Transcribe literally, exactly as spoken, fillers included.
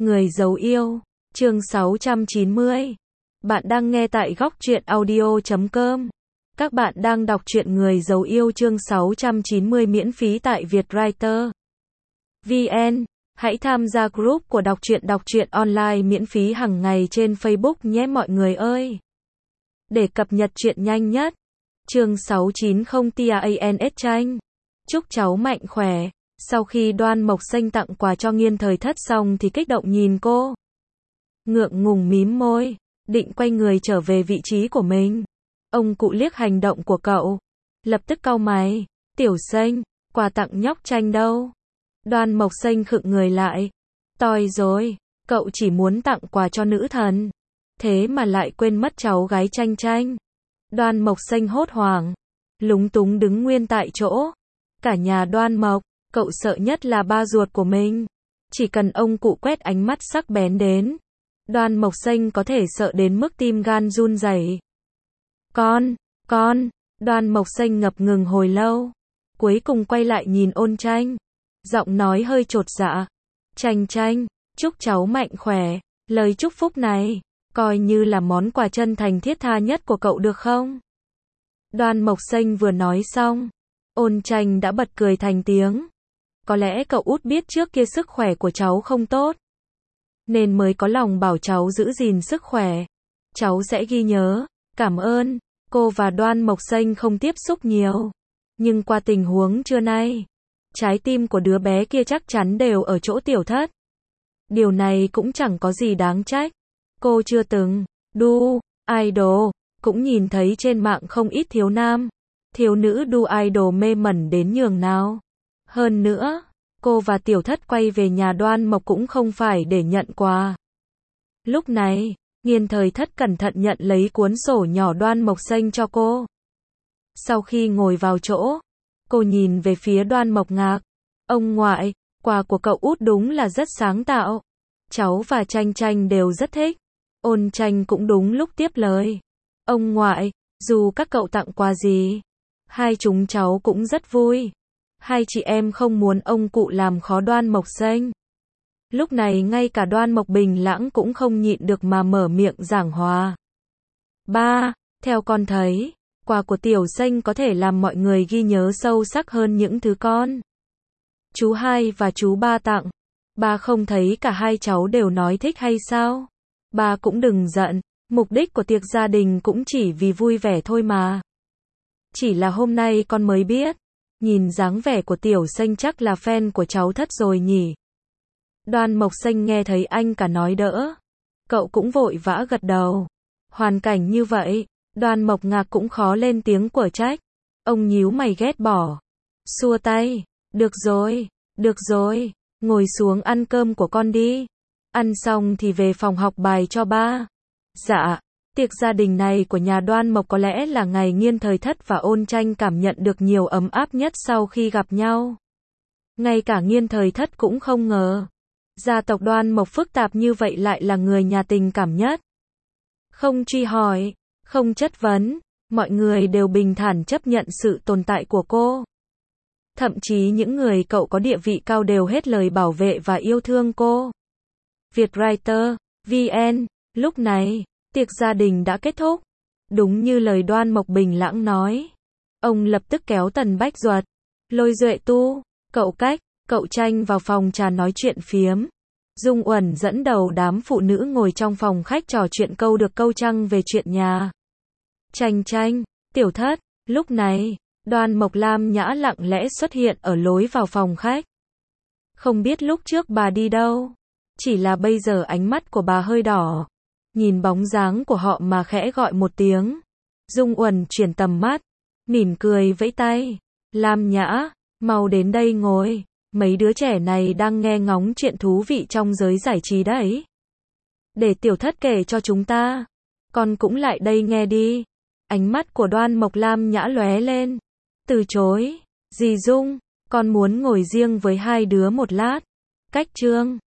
Người giấu yêu, chương sáu trăm chín mươi. Bạn đang nghe tại góc truyện audio chấm com. Các bạn đang đọc truyện Người giấu yêu chương sáu trăm chín mươi miễn phí tại Vietwriter vê en. Hãy tham gia group của đọc truyện đọc truyện online miễn phí hàng ngày trên Facebook nhé mọi người ơi. Để cập nhật truyện nhanh nhất. Chương sáu trăm chín mươi tans tranh. Chúc cháu mạnh khỏe. Sau khi Đoan Mộc Xanh tặng quà cho Nghiên Thời Thất xong thì kích động nhìn cô. Ngượng ngùng mím môi, định quay người trở về vị trí của mình. Ông cụ liếc hành động của cậu, lập tức cau mày, Tiểu Xanh, quà tặng nhóc Tranh đâu? Đoan Mộc Xanh khựng người lại. Toi rồi, cậu chỉ muốn tặng quà cho nữ thần, thế mà lại quên mất cháu gái Tranh Tranh. Đoan Mộc Xanh hốt hoảng, lúng túng đứng nguyên tại chỗ. Cả nhà Đoan Mộc, cậu sợ nhất là ba ruột của mình. Chỉ cần ông cụ quét ánh mắt sắc bén đến, Đoan Mộc Xanh có thể sợ đến mức tim gan run rẩy. Con, con, Đoan Mộc Xanh ngập ngừng hồi lâu, cuối cùng quay lại nhìn Ôn Tranh, giọng nói hơi chột dạ. Tranh Tranh, chúc cháu mạnh khỏe, lời chúc phúc này, coi như là món quà chân thành thiết tha nhất của cậu được không? Đoan Mộc Xanh vừa nói xong, Ôn Tranh đã bật cười thành tiếng. Có lẽ cậu út biết trước kia sức khỏe của cháu không tốt, nên mới có lòng bảo cháu giữ gìn sức khỏe. Cháu sẽ ghi nhớ, cảm ơn. Cô và Đoan Mộc Xanh không tiếp xúc nhiều, nhưng qua tình huống trưa nay, trái tim của đứa bé kia chắc chắn đều ở chỗ Tiểu Thất. Điều này cũng chẳng có gì đáng trách. Cô chưa từng đu idol, cũng nhìn thấy trên mạng không ít thiếu nam, thiếu nữ đu idol mê mẩn đến nhường nào. Hơn nữa, cô và Tiểu Thất quay về nhà Đoan Mộc cũng không phải để nhận quà. Lúc này, Nghiên Thời Thất cẩn thận nhận lấy cuốn sổ nhỏ Đoan Mộc Xanh cho cô. Sau khi ngồi vào chỗ, cô nhìn về phía Đoan Mộc ngạc. Ông ngoại, quà của cậu út đúng là rất sáng tạo. Cháu và Tranh Tranh đều rất thích. Ôn Tranh cũng đúng lúc tiếp lời. Ông ngoại, dù các cậu tặng quà gì, hai chúng cháu cũng rất vui. Hai chị em không muốn ông cụ làm khó Đoan Mộc Xanh. Lúc này ngay cả Đoan Mộc Bình Lãng cũng không nhịn được mà mở miệng giảng hòa. Ba, theo con thấy, quà của Tiểu Xanh có thể làm mọi người ghi nhớ sâu sắc hơn những thứ con chú hai và chú ba tặng. Ba không thấy cả hai cháu đều nói thích hay sao? Ba cũng đừng giận, mục đích của tiệc gia đình cũng chỉ vì vui vẻ thôi mà. Chỉ là hôm nay con mới biết. Nhìn dáng vẻ của Tiểu Xanh chắc là fan của cháu Thất rồi nhỉ. Đoan Mộc Xanh nghe thấy anh cả nói đỡ, cậu cũng vội vã gật đầu. Hoàn cảnh như vậy, Đoan Mộc Ngạc cũng khó lên tiếng của trách. Ông nhíu mày ghét bỏ, xua tay. Được rồi, được rồi, ngồi xuống ăn cơm của con đi. Ăn xong thì về phòng học bài cho ba. Dạ. Tiệc gia đình này của nhà Đoan Mộc có lẽ là ngày Nghiên Thời Thất và Ôn Tranh cảm nhận được nhiều ấm áp nhất sau khi gặp nhau. Ngay cả Nghiên Thời Thất cũng không ngờ, gia tộc Đoan Mộc phức tạp như vậy lại là người nhà tình cảm nhất. Không truy hỏi, không chất vấn, mọi người đều bình thản chấp nhận sự tồn tại của cô. Thậm chí những người cậu có địa vị cao đều hết lời bảo vệ và yêu thương cô. Vietwriter vê en, lúc này, tiệc gia đình đã kết thúc. Đúng như lời Đoan Mộc Bình Lãng nói. Ông lập tức kéo Tần Bách Duật, Lôi Duệ Tu, cậu Cách, cậu Tranh vào phòng trà nói chuyện phiếm. Dung Uẩn dẫn đầu đám phụ nữ ngồi trong phòng khách trò chuyện câu được câu trăng về chuyện nhà. Tranh Tranh, Tiểu Thất, lúc này, Đoan Mộc Lam Nhã lặng lẽ xuất hiện ở lối vào phòng khách. Không biết lúc trước bà đi đâu, chỉ là bây giờ ánh mắt của bà hơi đỏ. Nhìn bóng dáng của họ mà khẽ gọi một tiếng. Dung Uẩn chuyển tầm mắt, mỉm cười vẫy tay. Lam Nhã, mau đến đây ngồi. Mấy đứa trẻ này đang nghe ngóng chuyện thú vị trong giới giải trí đấy. Để Tiểu Thất kể cho chúng ta. Con cũng lại đây nghe đi. Ánh mắt của Đoan Mộc Lam Nhã lóe lên. Từ chối. Dì Dung, con muốn ngồi riêng với hai đứa một lát. Cách Trương,